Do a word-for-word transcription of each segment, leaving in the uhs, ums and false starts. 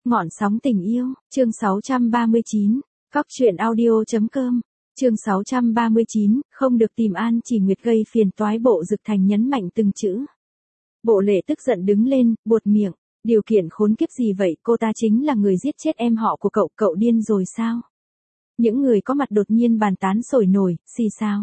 Ngọn sóng tình yêu, chương sáu trăm ba mươi chín, Cóc truyện audio.com, chương sáu trăm ba mươi chín, không được tìm An Chỉ Nguyệt gây phiền toái. Bộ Dực Thành nhấn mạnh từng chữ. Bộ Lệ tức giận đứng lên, buột miệng, điều kiện khốn kiếp gì vậy, cô ta chính là người giết chết em họ của cậu, cậu điên rồi sao? Những người có mặt đột nhiên bàn tán sôi nổi, xì xào.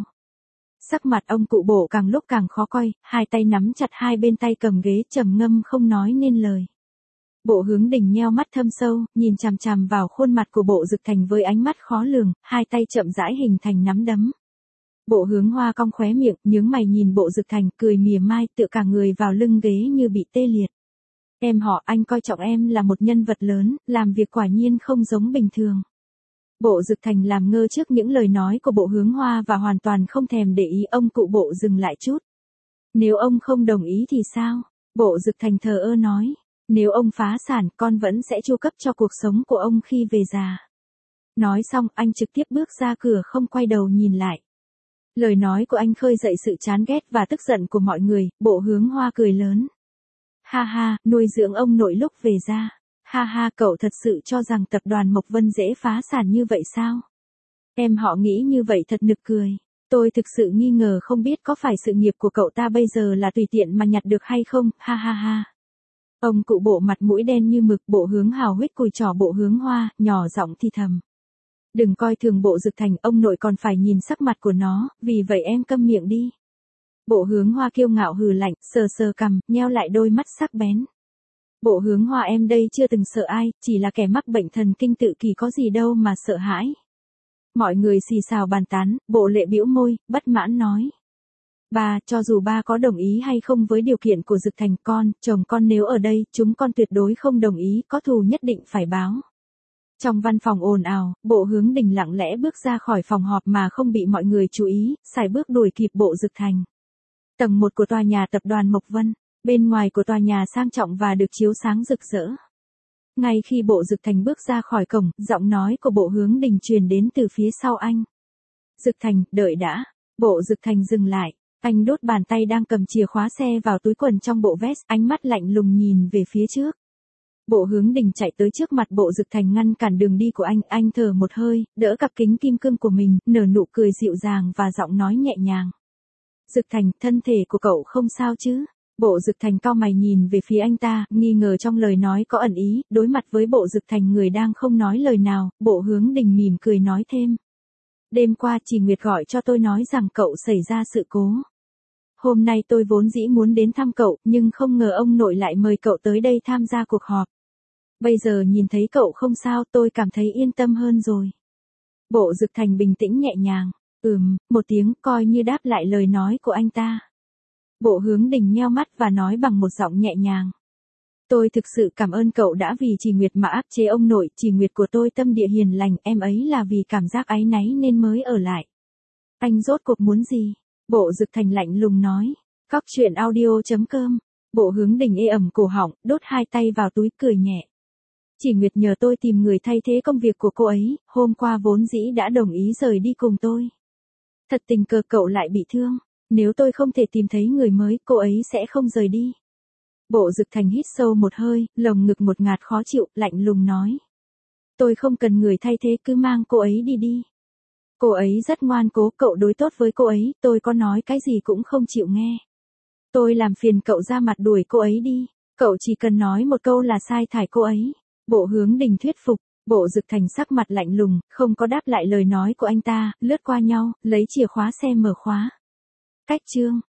Sắc mặt ông cụ Bộ càng lúc càng khó coi, hai tay nắm chặt hai bên tay cầm ghế, trầm ngâm không nói nên lời. Bộ Hướng Đình nheo mắt thâm sâu, nhìn chằm chằm vào khuôn mặt của Bộ Dực Thành với ánh mắt khó lường, hai tay chậm rãi hình thành nắm đấm. Bộ Hướng Hoa cong khóe miệng, nhướng mày nhìn Bộ Dực Thành, cười mỉa mai, tựa cả người vào lưng ghế như bị tê liệt. Em họ, anh coi trọng em là một nhân vật lớn, làm việc quả nhiên không giống bình thường. Bộ Dực Thành làm ngơ trước những lời nói của Bộ Hướng Hoa và hoàn toàn không thèm để ý. Ông cụ Bộ dừng lại chút. Nếu ông không đồng ý thì sao? Bộ Dực Thành thờ ơ nói. Nếu ông phá sản, con vẫn sẽ chu cấp cho cuộc sống của ông khi về già. Nói xong, anh trực tiếp bước ra cửa không quay đầu nhìn lại. Lời nói của anh khơi dậy sự chán ghét và tức giận của mọi người. Bộ Hướng Hoa cười lớn. Ha ha, nuôi dưỡng ông nội lúc về già. Ha ha, cậu thật sự cho rằng tập đoàn Mộc Vân dễ phá sản như vậy sao? Em họ nghĩ như vậy thật nực cười. Tôi thực sự nghi ngờ không biết có phải sự nghiệp của cậu ta bây giờ là tùy tiện mà nhặt được hay không, ha ha ha. Ông cụ Bộ mặt mũi đen như mực. Bộ Hướng hào huyết cùi trỏ Bộ Hướng Hoa, nhỏ giọng thì thầm. Đừng coi thường Bộ Dực Thành, ông nội còn phải nhìn sắc mặt của nó, vì vậy em câm miệng đi. Bộ Hướng Hoa kiêu ngạo hừ lạnh, sờ sờ cằm, nheo lại đôi mắt sắc bén. Bộ Hướng Hoa, em đây chưa từng sợ ai, chỉ là kẻ mắc bệnh thần kinh tự kỷ, có gì đâu mà sợ hãi. Mọi người xì xào bàn tán. Bộ Lệ bĩu môi, bất mãn nói. Ba, cho dù ba có đồng ý hay không với điều kiện của Dực Thành, con, chồng con nếu ở đây, chúng con tuyệt đối không đồng ý, có thù nhất định phải báo. Trong văn phòng ồn ào, Bộ Hướng Đình lặng lẽ bước ra khỏi phòng họp mà không bị mọi người chú ý, sải bước đuổi kịp Bộ Dực Thành. Tầng một của tòa nhà tập đoàn Mộc Vân, bên ngoài của tòa nhà sang trọng và được chiếu sáng rực rỡ. Ngay khi Bộ Dực Thành bước ra khỏi cổng, giọng nói của Bộ Hướng Đình truyền đến từ phía sau anh. Dực Thành, đợi đã. Bộ Dực Thành dừng lại. Anh đốt bàn tay đang cầm chìa khóa xe vào túi quần trong bộ vest, ánh mắt lạnh lùng nhìn về phía trước. Bộ Hướng Đình chạy tới trước mặt Bộ Dực Thành ngăn cản đường đi của anh, anh thở một hơi, đỡ cặp kính kim cương của mình, nở nụ cười dịu dàng và giọng nói nhẹ nhàng. Dực Thành, thân thể của cậu không sao chứ? Bộ Dực Thành cau mày nhìn về phía anh ta, nghi ngờ trong lời nói có ẩn ý. Đối mặt với Bộ Dực Thành người đang không nói lời nào, Bộ Hướng Đình mỉm cười nói thêm. Đêm qua Chỉ Nguyệt gọi cho tôi nói rằng cậu xảy ra sự cố. Hôm nay tôi vốn dĩ muốn đến thăm cậu, nhưng không ngờ ông nội lại mời cậu tới đây tham gia cuộc họp. Bây giờ nhìn thấy cậu không sao, tôi cảm thấy yên tâm hơn rồi. Bộ Dực Thành bình tĩnh nhẹ nhàng. Ừm, một tiếng, coi như đáp lại lời nói của anh ta. Bộ Hướng Đình nheo mắt và nói bằng một giọng nhẹ nhàng. Tôi thực sự cảm ơn cậu đã vì Chỉ Nguyệt mà áp chế ông nội. Chỉ Nguyệt của tôi tâm địa hiền lành, em ấy là vì cảm giác áy náy nên mới ở lại. Anh rốt cuộc muốn gì? Bộ Dực Thành lạnh lùng nói. Cóc truyện audio.com. Bộ Hướng Đình ê ẩm cổ họng, đốt hai tay vào túi cười nhẹ. Chỉ Nguyệt nhờ tôi tìm người thay thế công việc của cô ấy, hôm qua vốn dĩ đã đồng ý rời đi cùng tôi. Thật tình cờ cậu lại bị thương. Nếu tôi không thể tìm thấy người mới, cô ấy sẽ không rời đi. Bộ Dực Thành hít sâu một hơi, lồng ngực một ngạt khó chịu, lạnh lùng nói. Tôi không cần người thay thế, cứ mang cô ấy đi đi. Cô ấy rất ngoan cố, cậu đối tốt với cô ấy, tôi có nói cái gì cũng không chịu nghe. Tôi làm phiền cậu ra mặt đuổi cô ấy đi. Cậu chỉ cần nói một câu là sai thải cô ấy. Bộ Hướng Đình thuyết phục. Bộ Dực Thành sắc mặt lạnh lùng, không có đáp lại lời nói của anh ta, lướt qua nhau, lấy chìa khóa xe mở khóa. Cách chương.